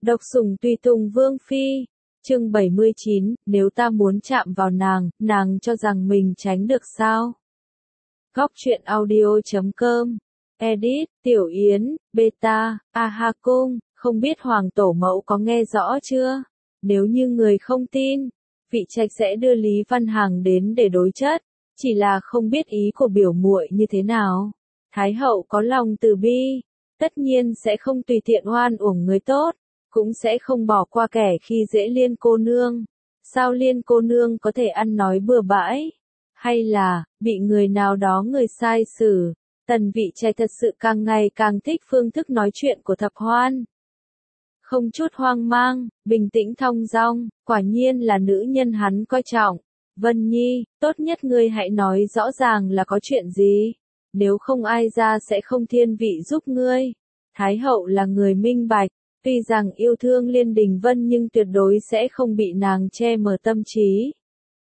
Độc sủng tùy tùng Vương Phi. Chương 79, nếu ta muốn chạm vào nàng cho rằng mình tránh được sao? Góc truyện audio.com. Edit, Tiểu Yến, Beta, Aha Cung, không biết Hoàng Tổ Mẫu có nghe rõ chưa? Nếu như người không tin, vị trạch sẽ đưa Lý Văn Hằng đến để đối chất, chỉ là không biết ý của biểu muội như thế nào. Thái hậu có lòng từ bi, tất nhiên sẽ không tùy tiện oan uổng người tốt, cũng sẽ không bỏ qua kẻ khi dễ Liên cô nương. Sao Liên cô nương có thể ăn nói bừa bãi? Hay là, bị người nào đó người sai xử? Tần vị trạch thật sự càng ngày càng thích phương thức nói chuyện của Thập Hoan. Không chút hoang mang, bình tĩnh thong dong, quả nhiên là nữ nhân hắn coi trọng. Vân Nhi, tốt nhất ngươi hãy nói rõ ràng là có chuyện gì, nếu không ai ra sẽ không thiên vị giúp ngươi. Thái hậu là người minh bạch, tuy rằng yêu thương Liên Đình Vân nhưng tuyệt đối sẽ không bị nàng che mờ tâm trí.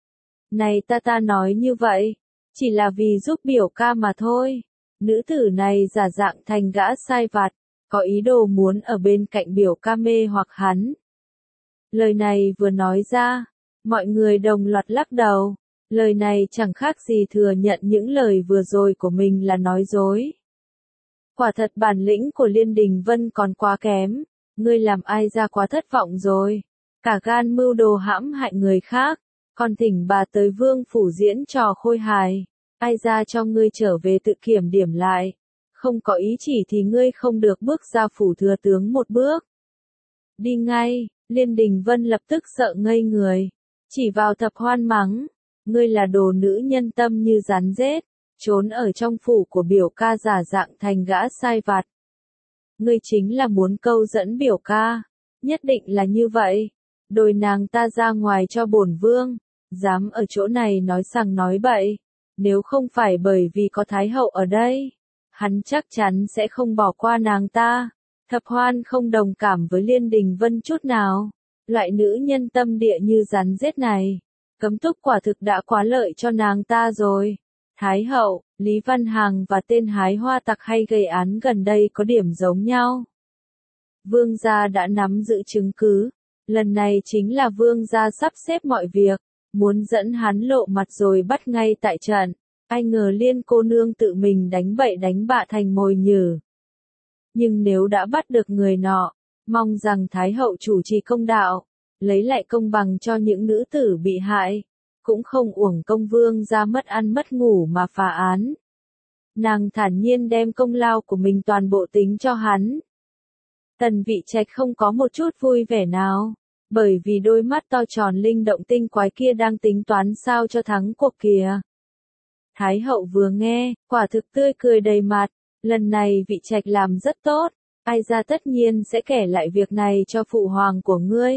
Này ta nói như vậy, chỉ là vì giúp biểu ca mà thôi. Nữ tử này giả dạng thành gã sai vặt, có ý đồ muốn ở bên cạnh biểu ca mê hoặc hắn. Lời này vừa nói ra, mọi người đồng loạt lắc đầu. Lời này chẳng khác gì thừa nhận những lời vừa rồi của mình là nói dối. Quả thật bản lĩnh của Liên Đình Vân còn quá kém, ngươi làm ai ra quá thất vọng rồi. Cả gan mưu đồ hãm hại người khác, còn thỉnh bà tới vương phủ diễn trò khôi hài. Ai ra cho ngươi trở về tự kiểm điểm lại. Không có ý chỉ thì ngươi không được bước ra phủ thừa tướng một bước. Đi ngay, Liên Đình Vân lập tức sợ ngây người. Chỉ vào Thập Hoan mắng. Ngươi là đồ nữ nhân tâm như rắn rết, trốn ở trong phủ của biểu ca giả dạng thành gã sai vặt. Ngươi chính là muốn câu dẫn biểu ca, nhất định là như vậy. Đòi nàng ta ra ngoài cho bổn vương, dám ở chỗ này nói sằng nói bậy. Nếu không phải bởi vì có Thái hậu ở đây, hắn chắc chắn sẽ không bỏ qua nàng ta. Thập Hoan không đồng cảm với Liên Đình Vân chút nào. Loại nữ nhân tâm địa như rắn rết này, cấm túc quả thực đã quá lợi cho nàng ta rồi. Thái hậu, Lý Văn Hằng và tên hái hoa tặc hay gây án gần đây có điểm giống nhau. Vương gia đã nắm giữ chứng cứ, lần này chính là vương gia sắp xếp mọi việc, muốn dẫn hắn lộ mặt rồi bắt ngay tại trận. Ai ngờ Liên cô nương tự mình đánh bậy đánh bạ thành mồi nhử. Nhưng nếu đã bắt được người nọ, mong rằng Thái hậu chủ trì công đạo, lấy lại công bằng cho những nữ tử bị hại, cũng không uổng công vương gia mất ăn mất ngủ mà phá án. Nàng thản nhiên đem công lao của mình toàn bộ tính cho hắn. Tần vị trạch không có một chút vui vẻ nào, bởi vì đôi mắt to tròn linh động tinh quái kia đang tính toán sao cho thắng cuộc kìa. Thái hậu vừa nghe, quả thực tươi cười đầy mặt, lần này vị trạch làm rất tốt, ai ra tất nhiên sẽ kể lại việc này cho phụ hoàng của ngươi.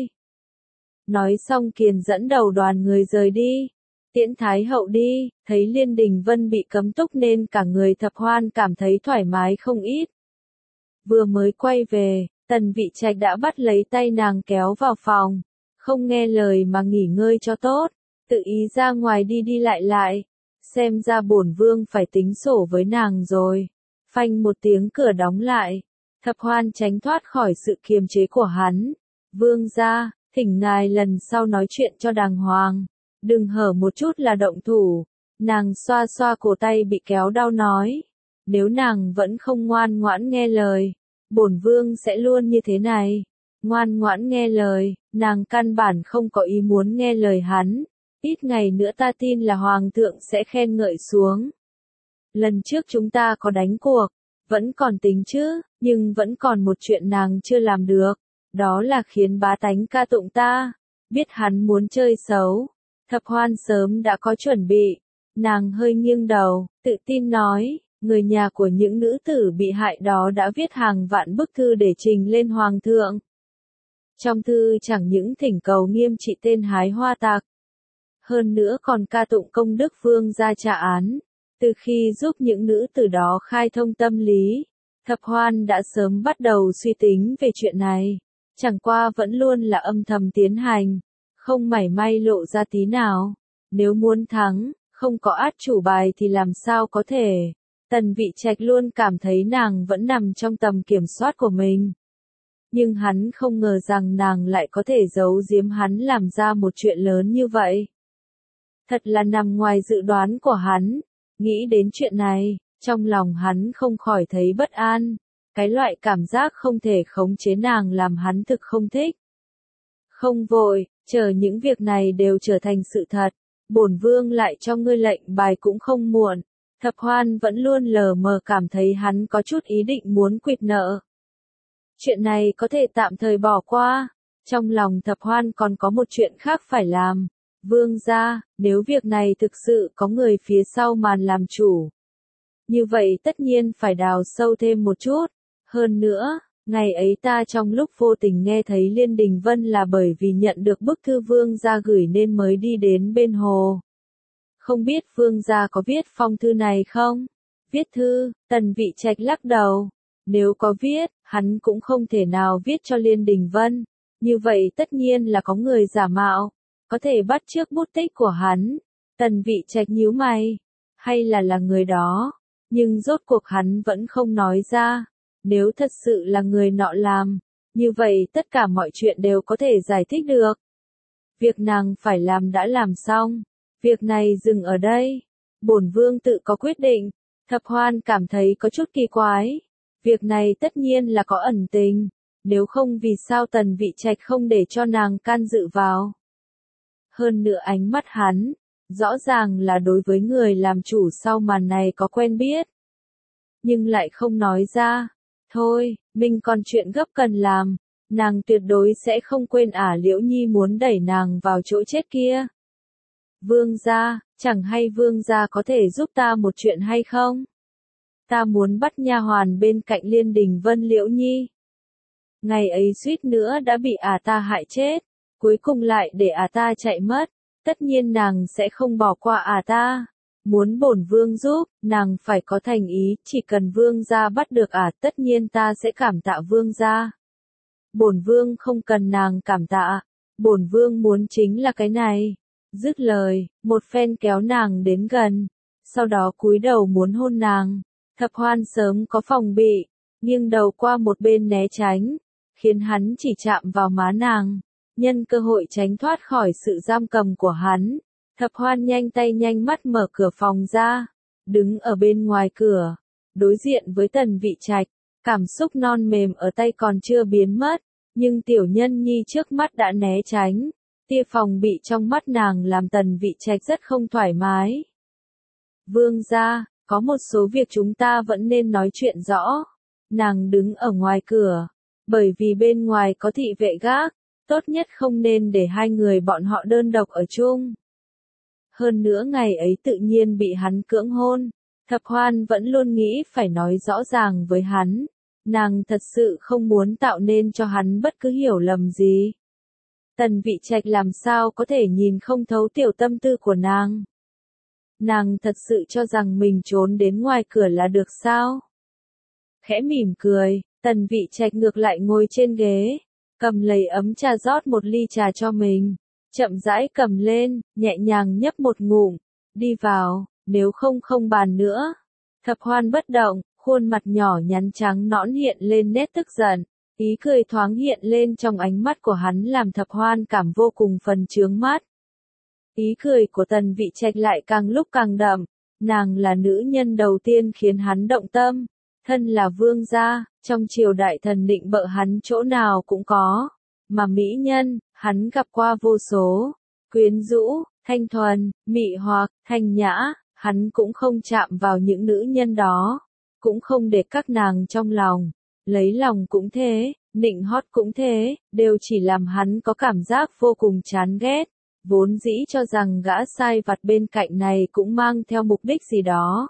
Nói xong Kiền dẫn đầu đoàn người rời đi, tiễn Thái hậu đi, thấy Liên Đình Vân bị cấm túc nên cả người Thập Hoan cảm thấy thoải mái không ít. Vừa mới quay về, Tần vị trạch đã bắt lấy tay nàng kéo vào phòng, không nghe lời mà nghỉ ngơi cho tốt, tự ý ra ngoài đi lại. Xem ra bổn vương phải tính sổ với nàng rồi. Phanh một tiếng cửa đóng lại. Thập Hoan tránh thoát khỏi sự kiềm chế của hắn. Vương gia, thỉnh ngài lần sau nói chuyện cho đàng hoàng. Đừng hở một chút là động thủ. Nàng xoa xoa cổ tay bị kéo đau nói. Nếu nàng vẫn không ngoan ngoãn nghe lời, bổn vương sẽ luôn như thế này. Ngoan ngoãn nghe lời, nàng căn bản không có ý muốn nghe lời hắn. Ít ngày nữa ta tin là hoàng thượng sẽ khen ngợi xuống. Lần trước chúng ta có đánh cuộc, vẫn còn tính chứ, nhưng vẫn còn một chuyện nàng chưa làm được, đó là khiến bá tánh ca tụng ta. Biết hắn muốn chơi xấu, Thập Hoan sớm đã có chuẩn bị. Nàng hơi nghiêng đầu, tự tin nói, người nhà của những nữ tử bị hại đó đã viết hàng vạn bức thư để trình lên hoàng thượng. Trong thư chẳng những thỉnh cầu nghiêm trị tên hái hoa tặc, hơn nữa còn ca tụng công đức vương gia trả án. Từ khi giúp những nữ tử đó khai thông tâm lý, Thập Hoan đã sớm bắt đầu suy tính về chuyện này, chẳng qua vẫn luôn là âm thầm tiến hành, không mảy may lộ ra tí nào. Nếu muốn thắng, không có át chủ bài thì làm sao có thể. Tần vị trạch luôn cảm thấy nàng vẫn nằm trong tầm kiểm soát của mình. Nhưng hắn không ngờ rằng nàng lại có thể giấu giếm hắn làm ra một chuyện lớn như vậy. Thật là nằm ngoài dự đoán của hắn. Nghĩ đến chuyện này, trong lòng hắn không khỏi thấy bất an. Cái loại cảm giác không thể khống chế nàng làm hắn thực không thích. Không vội, chờ những việc này đều trở thành sự thật. Bổn vương lại cho ngươi lệnh bài cũng không muộn. Thập Hoan vẫn luôn lờ mờ cảm thấy hắn có chút ý định muốn quỵt nợ. Chuyện này có thể tạm thời bỏ qua. Trong lòng Thập Hoan còn có một chuyện khác phải làm. Vương gia, nếu việc này thực sự có người phía sau màn làm chủ. Như vậy tất nhiên phải đào sâu thêm một chút. Hơn nữa, ngày ấy ta trong lúc vô tình nghe thấy Liên Đình Vân là bởi vì nhận được bức thư vương gia gửi nên mới đi đến bên hồ. Không biết vương gia có viết phong thư này không? Viết thư, Tần Vị Trạch lắc đầu. Nếu có viết, hắn cũng không thể nào viết cho Liên Đình Vân. Như vậy tất nhiên là có người giả mạo, có thể bắt chước bút tích của hắn. Tần Vị Trạch nhíu mày, hay là người đó, nhưng rốt cuộc hắn vẫn không nói ra. Nếu thật sự là người nọ làm, như vậy tất cả mọi chuyện đều có thể giải thích được. Việc nàng phải làm đã làm xong, việc này dừng ở đây. Bổn vương tự có quyết định. Thập Hoan cảm thấy có chút kỳ quái. Việc này tất nhiên là có ẩn tình, nếu không vì sao Tần Vị Trạch không để cho nàng can dự vào. Hơn nữa ánh mắt hắn, rõ ràng là đối với người làm chủ sau màn này có quen biết. Nhưng lại không nói ra. Thôi, mình còn chuyện gấp cần làm, nàng tuyệt đối sẽ không quên Liễu Nhi muốn đẩy nàng vào chỗ chết kia. Vương gia, chẳng hay vương gia có thể giúp ta một chuyện hay không? Ta muốn bắt nha hoàn bên cạnh Liên Đình Vân Liễu Nhi. Ngày ấy suýt nữa đã bị ta hại chết, cuối cùng lại để ta chạy mất, tất nhiên nàng sẽ không bỏ qua ta. Muốn bổn vương giúp, nàng phải có thành ý, chỉ cần vương gia bắt được tất nhiên ta sẽ cảm tạ vương gia. Bổn vương không cần nàng cảm tạ, bổn vương muốn chính là cái này. Dứt lời, một phen kéo nàng đến gần, sau đó cúi đầu muốn hôn nàng. Thập Hoan sớm có phòng bị, nghiêng đầu qua một bên né tránh, khiến hắn chỉ chạm vào má nàng, nhân cơ hội tránh thoát khỏi sự giam cầm của hắn. Thập Hoan nhanh tay nhanh mắt mở cửa phòng ra, đứng ở bên ngoài cửa, đối diện với Tần Vị Trạch, cảm xúc non mềm ở tay còn chưa biến mất, nhưng tiểu nhân nhi trước mắt đã né tránh, tia phòng bị trong mắt nàng làm Tần Vị Trạch rất không thoải mái. Vương gia, có một số việc chúng ta vẫn nên nói chuyện rõ. Nàng đứng ở ngoài cửa, bởi vì bên ngoài có thị vệ gác, tốt nhất không nên để hai người bọn họ đơn độc ở chung. Hơn nữa ngày ấy tự nhiên bị hắn cưỡng hôn, Thập Hoan vẫn luôn nghĩ phải nói rõ ràng với hắn. Nàng thật sự không muốn tạo nên cho hắn bất cứ hiểu lầm gì. Tần Vị Trạch làm sao có thể nhìn không thấu tiểu tâm tư của nàng. Nàng thật sự cho rằng mình trốn đến ngoài cửa là được sao? Khẽ mỉm cười, Tần Vị Trạch ngược lại ngồi trên ghế, cầm lấy ấm trà rót một ly trà cho mình, chậm rãi cầm lên, nhẹ nhàng nhấp một ngụm, đi vào, nếu không không bàn nữa. Thập Hoan bất động, khuôn mặt nhỏ nhắn trắng nõn hiện lên nét tức giận, ý cười thoáng hiện lên trong ánh mắt của hắn làm Thập Hoan cảm vô cùng phần chướng mắt. Ý cười của Tần Vị Trạch lại càng lúc càng đậm, nàng là nữ nhân đầu tiên khiến hắn động tâm, thân là vương gia, trong triều đại thần định bợ hắn chỗ nào cũng có, mà mỹ nhân, hắn gặp qua vô số, quyến rũ, thanh thuần, mị hoặc, thanh nhã, hắn cũng không chạm vào những nữ nhân đó, cũng không để các nàng trong lòng, lấy lòng cũng thế, nịnh hót cũng thế, đều chỉ làm hắn có cảm giác vô cùng chán ghét. Vốn dĩ cho rằng gã sai vặt bên cạnh này cũng mang theo mục đích gì đó.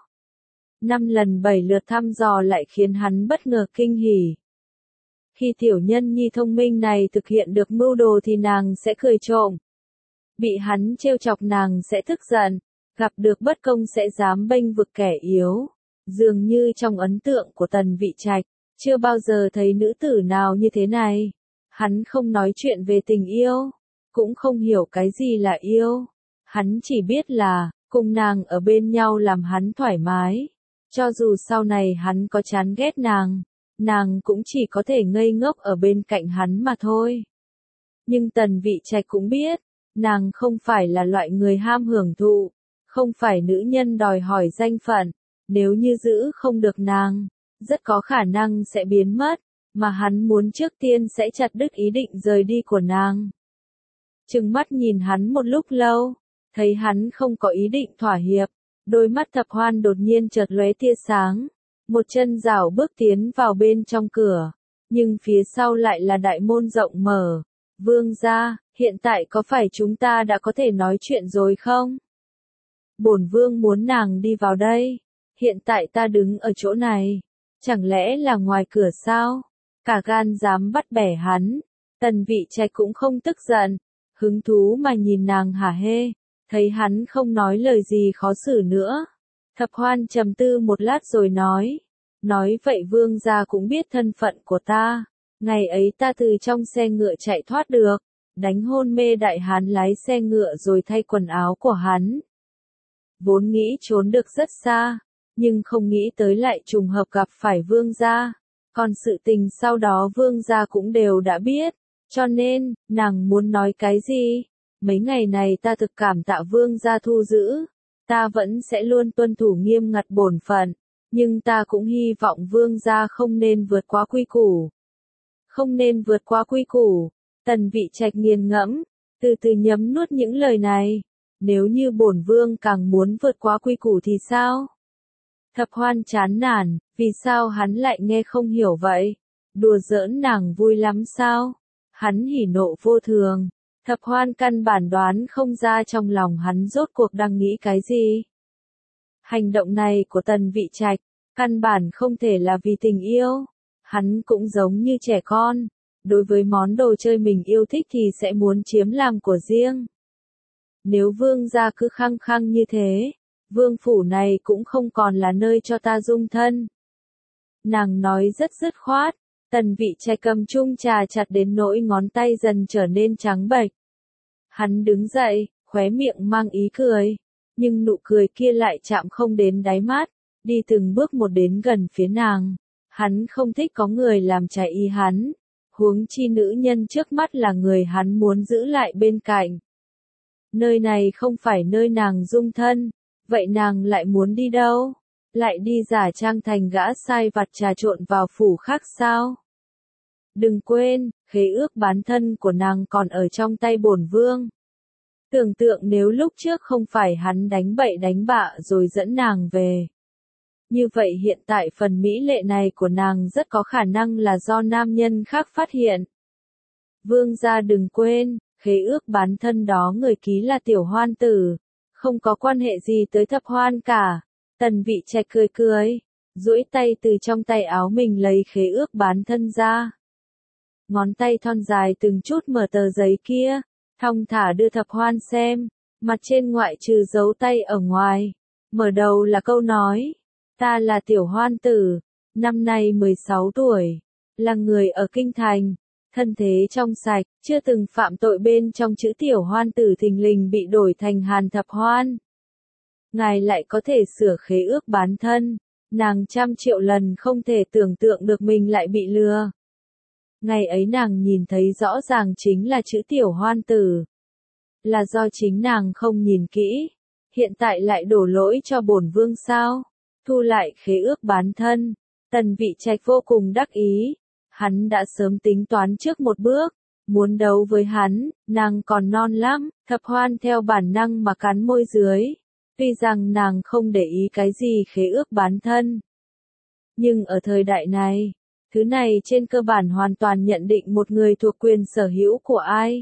5 lần 7 lượt thăm dò lại khiến hắn bất ngờ kinh hỉ. Khi tiểu nhân nhi thông minh này thực hiện được mưu đồ thì nàng sẽ cười trộm. Bị hắn trêu chọc nàng sẽ tức giận, gặp được bất công sẽ dám bênh vực kẻ yếu. Dường như trong ấn tượng của Tần Vị Trạch, chưa bao giờ thấy nữ tử nào như thế này. Hắn không nói chuyện về tình yêu, cũng không hiểu cái gì là yêu. Hắn chỉ biết là, cùng nàng ở bên nhau làm hắn thoải mái. Cho dù sau này hắn có chán ghét nàng, nàng cũng chỉ có thể ngây ngốc ở bên cạnh hắn mà thôi. Nhưng Tần Vị Trạch cũng biết, nàng không phải là loại người ham hưởng thụ, không phải nữ nhân đòi hỏi danh phận, nếu như giữ không được nàng, rất có khả năng sẽ biến mất, mà hắn muốn trước tiên sẽ chặt đứt ý định rời đi của nàng. Trừng mắt nhìn hắn một lúc lâu, thấy hắn không có ý định thỏa hiệp, đôi mắt Thập Hoan đột nhiên chợt lóe tia sáng, một chân rảo bước tiến vào bên trong cửa, nhưng phía sau lại là đại môn rộng mở. Vương gia, hiện tại có phải chúng ta đã có thể nói chuyện rồi không? Bổn vương muốn nàng đi vào đây, hiện tại ta đứng ở chỗ này, chẳng lẽ là ngoài cửa sao? Cả gan dám bắt bẻ hắn, Tần Vị Trạch cũng không tức giận, hứng thú mà nhìn nàng hả hê, thấy hắn không nói lời gì khó xử nữa. Thập Hoan trầm tư một lát rồi nói vậy vương gia cũng biết thân phận của ta, ngày ấy ta từ trong xe ngựa chạy thoát được, đánh hôn mê đại hán lái xe ngựa rồi thay quần áo của hắn. Vốn nghĩ trốn được rất xa, nhưng không nghĩ tới lại trùng hợp gặp phải vương gia, còn sự tình sau đó vương gia cũng đều đã biết, cho nên, nàng muốn nói cái gì? Mấy ngày này ta thực cảm tạ vương gia thu giữ, ta vẫn sẽ luôn tuân thủ nghiêm ngặt bổn phận, nhưng ta cũng hy vọng vương gia không nên vượt quá quy củ. Không nên vượt quá quy củ, Tần Vị Trạch nghiền ngẫm, từ từ nhấm nuốt những lời này, nếu như bổn vương càng muốn vượt quá quy củ thì sao? Thập Hoan chán nản, vì sao hắn lại nghe không hiểu vậy? Đùa giỡn nàng vui lắm sao? Hắn hỉ nộ vô thường, Thập Hoan căn bản đoán không ra trong lòng hắn rốt cuộc đang nghĩ cái gì. Hành động này của Tần Vị Trạch, căn bản không thể là vì tình yêu, hắn cũng giống như trẻ con, đối với món đồ chơi mình yêu thích thì sẽ muốn chiếm làm của riêng. Nếu vương gia cứ khăng khăng như thế, vương phủ này cũng không còn là nơi cho ta dung thân. Nàng nói rất dứt khoát, Tần Vị Trạch cầm chung trà chặt đến nỗi ngón tay dần trở nên trắng bệch. Hắn đứng dậy, khóe miệng mang ý cười, nhưng nụ cười kia lại chạm không đến đáy mắt, đi từng bước một đến gần phía nàng. Hắn không thích có người làm trái ý hắn, huống chi nữ nhân trước mắt là người hắn muốn giữ lại bên cạnh. Nơi này không phải nơi nàng dung thân, vậy nàng lại muốn đi đâu? Lại đi giả trang thành gã sai vặt trà trộn vào phủ khác sao? Đừng quên, khế ước bán thân của nàng còn ở trong tay bổn vương. Tưởng tượng nếu lúc trước không phải hắn đánh bậy đánh bạ rồi dẫn nàng về. Như vậy hiện tại phần mỹ lệ này của nàng rất có khả năng là do nam nhân khác phát hiện. Vương gia đừng quên, khế ước bán thân đó người ký là Tiểu Hoan tử, không có quan hệ gì tới Thập Hoan cả. Tần Vị Trạch cười cười, duỗi tay từ trong tay áo mình lấy khế ước bán thân ra. Ngón tay thon dài từng chút mở tờ giấy kia, thong thả đưa Thập Hoan xem, mặt trên ngoại trừ dấu tay ở ngoài. Mở đầu là câu nói, ta là Tiểu Hoan tử, năm nay 16 tuổi, là người ở Kinh Thành, thân thế trong sạch, chưa từng phạm tội bên trong chữ Tiểu Hoan tử thình lình bị đổi thành Hàn Thập Hoan. Ngài lại có thể sửa khế ước bán thân, nàng trăm triệu lần không thể tưởng tượng được mình lại bị lừa. Ngày ấy nàng nhìn thấy rõ ràng chính là chữ Tiểu Hoan tử. Là do chính nàng không nhìn kỹ, hiện tại lại đổ lỗi cho bổn vương sao? Thu lại khế ước bán thân, Tần Vị Trạch vô cùng đắc ý, hắn đã sớm tính toán trước một bước, muốn đấu với hắn, nàng còn non lắm. Thập Hoan theo bản năng mà cắn môi dưới, tuy rằng nàng không để ý cái gì khế ước bán thân. Nhưng ở thời đại này, thứ này trên cơ bản hoàn toàn nhận định một người thuộc quyền sở hữu của ai.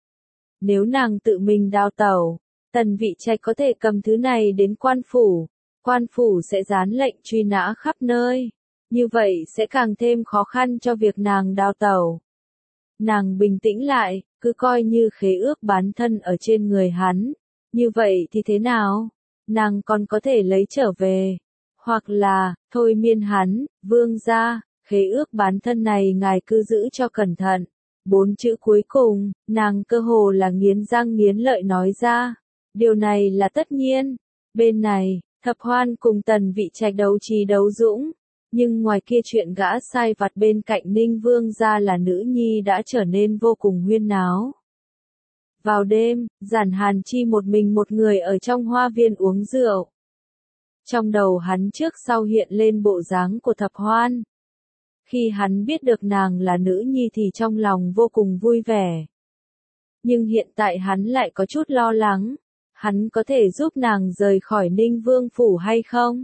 Nếu nàng tự mình đào tẩu, Tần Vị Trạch có thể cầm thứ này đến quan phủ sẽ dán lệnh truy nã khắp nơi, như vậy sẽ càng thêm khó khăn cho việc nàng đào tẩu. Nàng bình tĩnh lại, cứ coi như khế ước bán thân ở trên người hắn, như vậy thì thế nào? Nàng còn có thể lấy trở về, hoặc là, thôi miên hắn, vương gia, khế ước bán thân này ngài cứ giữ cho cẩn thận. 4 chữ cuối cùng, nàng cơ hồ là nghiến răng nghiến lợi nói ra. Điều này là tất nhiên. Bên này, Thập Hoan cùng Tần Vị Trạch đấu trí đấu dũng. Nhưng ngoài kia chuyện gã sai vặt bên cạnh Ninh Vương gia là nữ nhi đã trở nên vô cùng huyên náo. Vào đêm, Giản Hàn Chi một mình một người ở trong hoa viên uống rượu. Trong đầu hắn trước sau hiện lên bộ dáng của Thập Hoan. Khi hắn biết được nàng là nữ nhi thì trong lòng vô cùng vui vẻ. Nhưng hiện tại hắn lại có chút lo lắng. Hắn có thể giúp nàng rời khỏi Ninh Vương phủ hay không?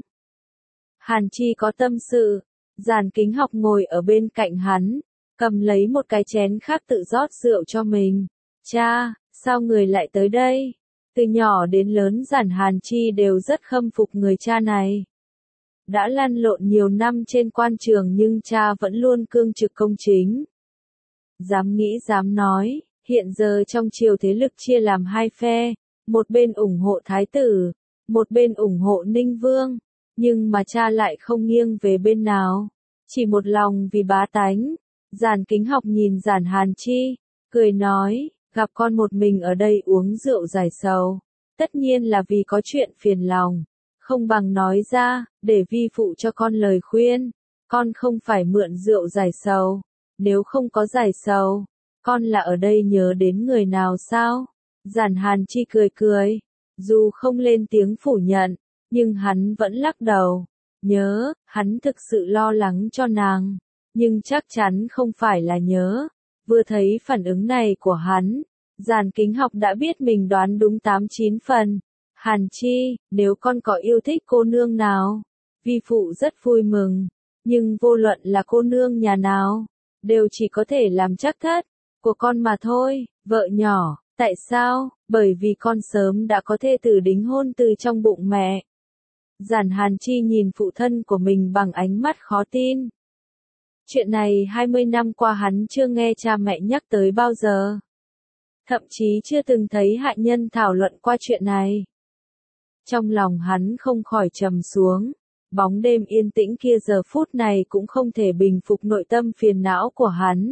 Hàn Chi có tâm sự. Giản Kính Học ngồi ở bên cạnh hắn, cầm lấy một cái chén khác tự rót rượu cho mình. Cha, sao người lại tới đây? Từ nhỏ đến lớn Giản Hàn Chi đều rất khâm phục người cha này. Đã lăn lộn nhiều năm trên quan trường nhưng cha vẫn luôn cương trực công chính. Dám nghĩ dám nói, hiện giờ trong triều thế lực chia làm hai phe, một bên ủng hộ Thái tử, một bên ủng hộ Ninh Vương, nhưng mà cha lại không nghiêng về bên nào, chỉ một lòng vì bá tánh. Giản Kính Học nhìn Giản Hàn Chi, cười nói, gặp con một mình ở đây uống rượu giải sầu, tất nhiên là vì có chuyện phiền lòng, không bằng nói ra, để vi phụ cho con lời khuyên, con không phải mượn rượu giải sầu, nếu không có giải sầu, con là ở đây nhớ đến người nào sao? Giản Hàn Chi cười cười, dù không lên tiếng phủ nhận, nhưng hắn vẫn lắc đầu, nhớ, hắn thực sự lo lắng cho nàng, nhưng chắc chắn không phải là nhớ. Vừa thấy phản ứng này của hắn, Giản Kính Học đã biết mình đoán đúng 8-9 phần. Hàn Chi, nếu con có yêu thích cô nương nào, vi phụ rất vui mừng, nhưng vô luận là cô nương nhà nào, đều chỉ có thể làm trắc thất của con mà thôi. Vợ nhỏ, tại sao? Bởi vì con sớm đã có thê tử đính hôn từ trong bụng mẹ. Giản Hàn Chi nhìn phụ thân của mình bằng ánh mắt khó tin. Chuyện này 20 năm qua hắn chưa nghe cha mẹ nhắc tới bao giờ. Thậm chí chưa từng thấy hạ nhân thảo luận qua chuyện này. Trong lòng hắn không khỏi trầm xuống. Bóng đêm yên tĩnh kia giờ phút này cũng không thể bình phục nội tâm phiền não của hắn.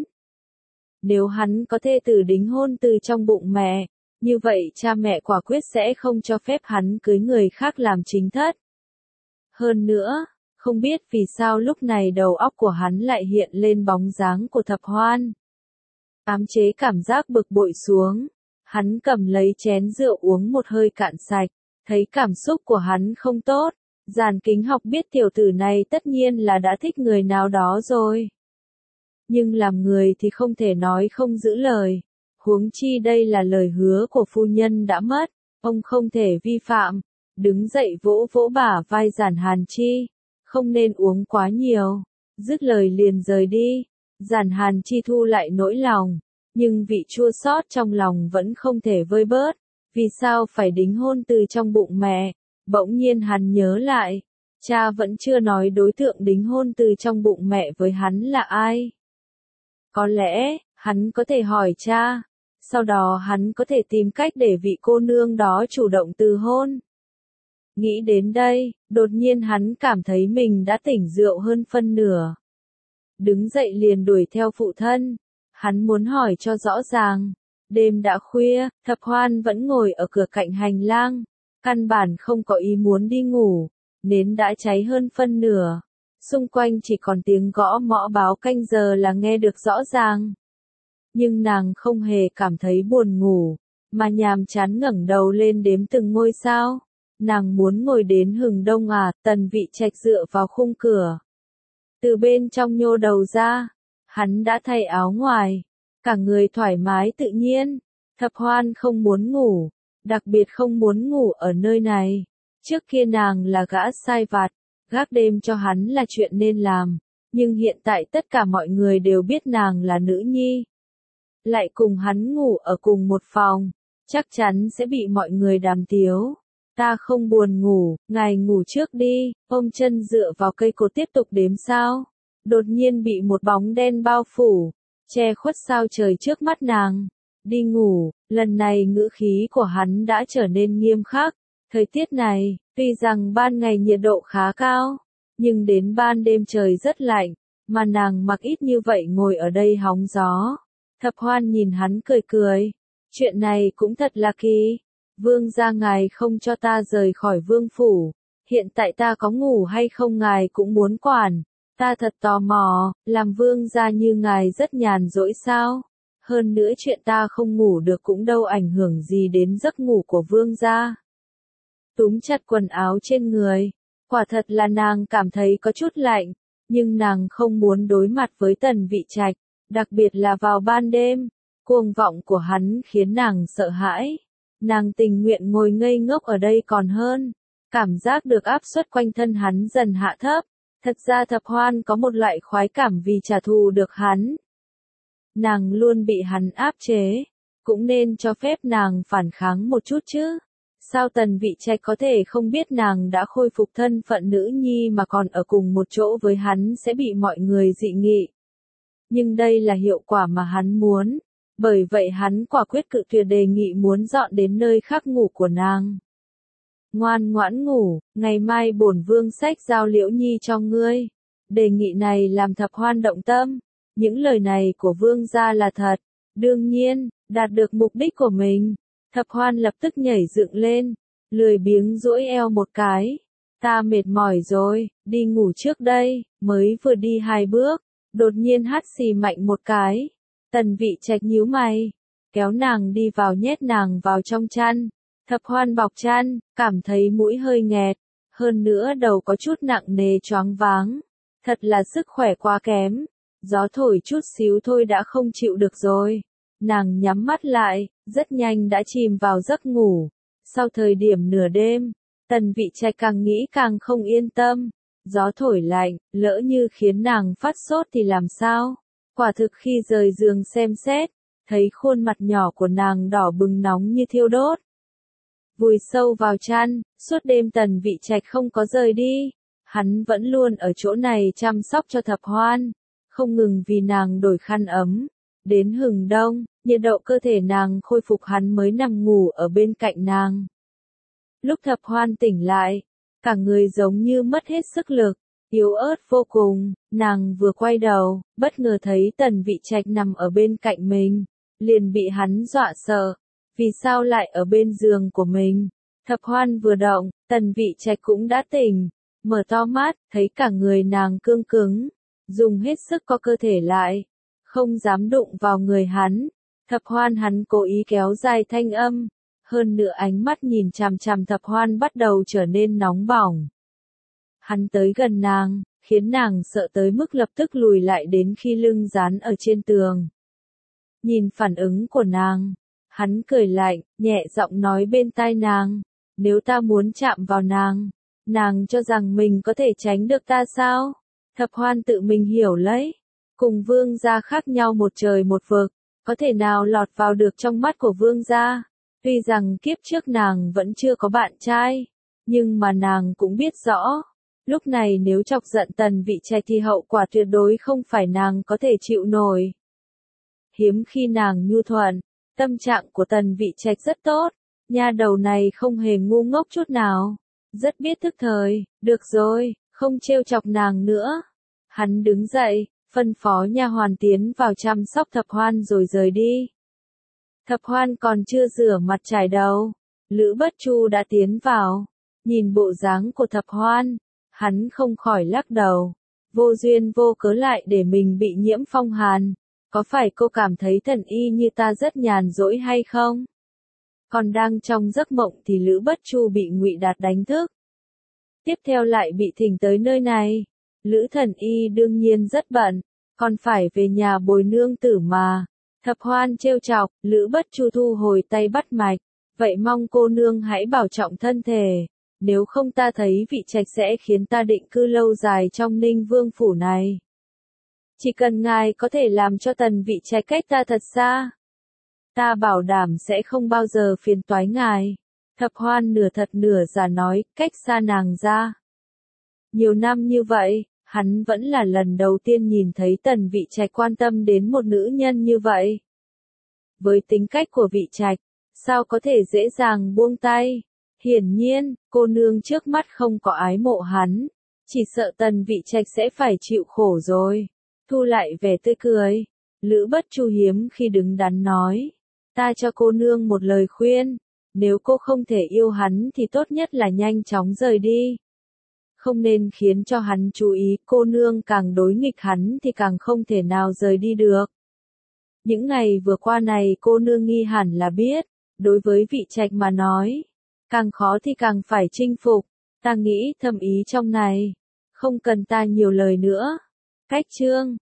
Nếu hắn có thê tử đính hôn từ trong bụng mẹ, như vậy cha mẹ quả quyết sẽ không cho phép hắn cưới người khác làm chính thất. Hơn nữa, không biết vì sao lúc này đầu óc của hắn lại hiện lên bóng dáng của Thập Hoan. Ám chế cảm giác bực bội xuống, hắn cầm lấy chén rượu uống một hơi cạn sạch, thấy cảm xúc của hắn không tốt. Giản Kính Học biết tiểu tử này tất nhiên là đã thích người nào đó rồi. Nhưng làm người thì không thể nói không giữ lời, huống chi đây là lời hứa của phu nhân đã mất, ông không thể vi phạm. Đứng dậy vỗ vỗ bả vai Giản Hàn Chi, không nên uống quá nhiều, dứt lời liền rời đi. Giản Hàn Chi thu lại nỗi lòng, nhưng vị chua xót trong lòng vẫn không thể vơi bớt. Vì sao phải đính hôn từ trong bụng mẹ? Bỗng nhiên hắn nhớ lại, cha vẫn chưa nói đối tượng đính hôn từ trong bụng mẹ với hắn là ai. Có lẽ, hắn có thể hỏi cha, sau đó hắn có thể tìm cách để vị cô nương đó chủ động từ hôn. Nghĩ đến đây, đột nhiên hắn cảm thấy mình đã tỉnh rượu hơn phân nửa. Đứng dậy liền đuổi theo phụ thân, hắn muốn hỏi cho rõ ràng. Đêm đã khuya, Thập Hoan vẫn ngồi ở cửa cạnh hành lang, căn bản không có ý muốn đi ngủ, nến đã cháy hơn phân nửa. Xung quanh chỉ còn tiếng gõ mõ báo canh giờ là nghe được rõ ràng. Nhưng nàng không hề cảm thấy buồn ngủ, mà nhàm chán ngẩng đầu lên đếm từng ngôi sao. Nàng muốn ngồi đến hừng đông à? Tần Vị Trạch dựa vào khung cửa. Từ bên trong nhô đầu ra, hắn đã thay áo ngoài, cả người thoải mái tự nhiên. Thập Hoan không muốn ngủ, đặc biệt không muốn ngủ ở nơi này. Trước kia nàng là gã sai vặt, gác đêm cho hắn là chuyện nên làm, nhưng hiện tại tất cả mọi người đều biết nàng là nữ nhi. Lại cùng hắn ngủ ở cùng một phòng, chắc chắn sẽ bị mọi người đàm tiếu. Ta không buồn ngủ, ngài ngủ trước đi. Ôm chân dựa vào cây cột tiếp tục đếm sao. Đột nhiên bị một bóng đen bao phủ, che khuất sao trời trước mắt nàng. Đi ngủ, lần này ngữ khí của hắn đã trở nên nghiêm khắc. Thời tiết này, tuy rằng ban ngày nhiệt độ khá cao, nhưng đến ban đêm trời rất lạnh, mà nàng mặc ít như vậy ngồi ở đây hóng gió. Thập Hoan nhìn hắn cười cười, chuyện này cũng thật là kỳ. Vương gia ngài không cho ta rời khỏi vương phủ, hiện tại ta có ngủ hay không ngài cũng muốn quản, Ta thật tò mò, làm vương gia như ngài rất nhàn rỗi sao? Hơn nữa chuyện ta không ngủ được cũng đâu ảnh hưởng gì đến giấc ngủ của vương gia. Túm chặt quần áo trên người, quả thật là nàng cảm thấy có chút lạnh, nhưng nàng không muốn đối mặt với Tần Vị Trạch, đặc biệt là vào ban đêm. Cuồng vọng của hắn khiến nàng sợ hãi. Nàng tình nguyện ngồi ngây ngốc ở đây còn hơn. Cảm giác được áp suất quanh thân hắn dần hạ thấp. Thật ra Thập Hoan có một loại khoái cảm vì trả thù được hắn. Nàng luôn bị hắn áp chế, cũng nên cho phép nàng phản kháng một chút chứ. Sao Tần Vị Trạch có thể không biết nàng đã khôi phục thân phận nữ nhi mà còn ở cùng một chỗ với hắn sẽ bị mọi người dị nghị. Nhưng đây là hiệu quả mà hắn muốn, bởi vậy hắn quả quyết cự tuyệt đề nghị muốn dọn đến nơi khác ngủ của nàng. Ngoan ngoãn ngủ, ngày mai bổn vương sách giao Liễu Nhi cho ngươi. Đề nghị này làm Thập Hoan động tâm, những lời này của vương gia là thật, đương nhiên, đạt được mục đích của mình. Thập Hoan lập tức nhảy dựng lên, lười biếng duỗi eo một cái. Ta mệt mỏi rồi, đi ngủ trước đây, mới vừa đi 2 bước, đột nhiên hắt xì mạnh một cái. Tần Vị Trạch nhíu mày, kéo nàng đi vào nhét nàng vào trong chăn. Thập Hoan bọc chăn, cảm thấy mũi hơi nghẹt, hơn nữa đầu có chút nặng nề choáng váng. Thật là sức khỏe quá kém, gió thổi chút xíu thôi đã không chịu được rồi. Nàng nhắm mắt lại, rất nhanh đã chìm vào giấc ngủ. Sau thời điểm nửa đêm, Tần Vị Trạch càng nghĩ càng không yên tâm. Gió thổi lạnh, lỡ như khiến nàng phát sốt thì làm sao? Quả thực khi rời giường xem xét, thấy khuôn mặt nhỏ của nàng đỏ bừng nóng như thiêu đốt. Vùi sâu vào chăn, suốt đêm Tần Vị Trạch không có rời đi. Hắn vẫn luôn ở chỗ này chăm sóc cho Thập Hoan, không ngừng vì nàng đổi khăn ấm. Đến hừng đông, nhiệt độ cơ thể nàng khôi phục hắn mới nằm ngủ ở bên cạnh nàng. Lúc Thập Hoan tỉnh lại, cả người giống như mất hết sức lực, yếu ớt vô cùng, nàng vừa quay đầu, bất ngờ thấy Tần Vị Trạch nằm ở bên cạnh mình, liền bị hắn dọa sợ. Vì sao lại ở bên giường của mình? Thập Hoan vừa động, Tần Vị Trạch cũng đã tỉnh, mở to mắt, thấy cả người nàng cương cứng, dùng hết sức co cơ thể lại, không dám đụng vào người hắn. Thập Hoan hắn cố ý kéo dài thanh âm, hơn nữa ánh mắt nhìn chằm chằm Thập Hoan bắt đầu trở nên nóng bỏng. Hắn tới gần nàng, khiến nàng sợ tới mức lập tức lùi lại đến khi lưng dán ở trên tường. Nhìn phản ứng của nàng, hắn cười lạnh, nhẹ giọng nói bên tai nàng, nếu ta muốn chạm vào nàng, nàng cho rằng mình có thể tránh được ta sao? Thập Hoan tự mình hiểu lấy, cùng vương gia khác nhau một trời một vực, có thể nào lọt vào được trong mắt của vương gia? Tuy rằng kiếp trước nàng vẫn chưa có bạn trai, nhưng mà nàng cũng biết rõ, lúc này nếu chọc giận Tần Vị Trạch thì hậu quả tuyệt đối không phải nàng có thể chịu nổi. Hiếm khi nàng nhu thuận, tâm trạng của Tần Vị Trạch rất tốt, nha đầu này không hề ngu ngốc chút nào, rất biết thức thời. Được rồi, không trêu chọc nàng nữa. Hắn đứng dậy, phân phó nha hoàn tiến vào chăm sóc Thập Hoan rồi rời đi. Thập Hoan còn chưa rửa mặt chải đầu, Lữ Bất Chu đã tiến vào, nhìn bộ dáng của Thập Hoan, hắn không khỏi lắc đầu, vô duyên vô cớ lại để mình bị nhiễm phong hàn. Có phải cô cảm thấy thần y như ta rất nhàn rỗi hay không? Còn đang trong giấc mộng thì Lữ Bất Chu bị Ngụy Đạt đánh thức. Tiếp theo lại bị thỉnh tới nơi này. Lữ thần y đương nhiên rất bận, còn phải về nhà bồi nương tử mà. Thập Hoan trêu chọc, Lữ Bất Chu thu hồi tay bắt mạch. Vậy mong cô nương hãy bảo trọng thân thể. Nếu không ta thấy Vị Trạch sẽ khiến ta định cư lâu dài trong Ninh Vương phủ này. Chỉ cần ngài có thể làm cho Tần Vị Trạch cách ta thật xa, ta bảo đảm sẽ không bao giờ phiền toái ngài. Thập Hoan nửa thật nửa giả nói, cách xa nàng ra. Nhiều năm như vậy, hắn vẫn là lần đầu tiên nhìn thấy Tần Vị Trạch quan tâm đến một nữ nhân như vậy. Với tính cách của Vị Trạch, sao có thể dễ dàng buông tay? Hiển nhiên, cô nương trước mắt không có ái mộ hắn, chỉ sợ Tần Vị Trạch sẽ phải chịu khổ rồi. Thu lại vẻ tươi cười, Lữ Bất Chu hiếm khi đứng đắn nói, ta cho cô nương một lời khuyên, nếu cô không thể yêu hắn thì tốt nhất là nhanh chóng rời đi. không nên khiến cho hắn chú ý, cô nương càng đối nghịch hắn thì càng không thể nào rời đi được. Những ngày vừa qua này cô nương nghi hẳn là biết, đối với vị trạch mà nói, càng khó thì càng phải chinh phục, ta nghĩ thâm ý trong này, không cần ta nhiều lời nữa. Cách chương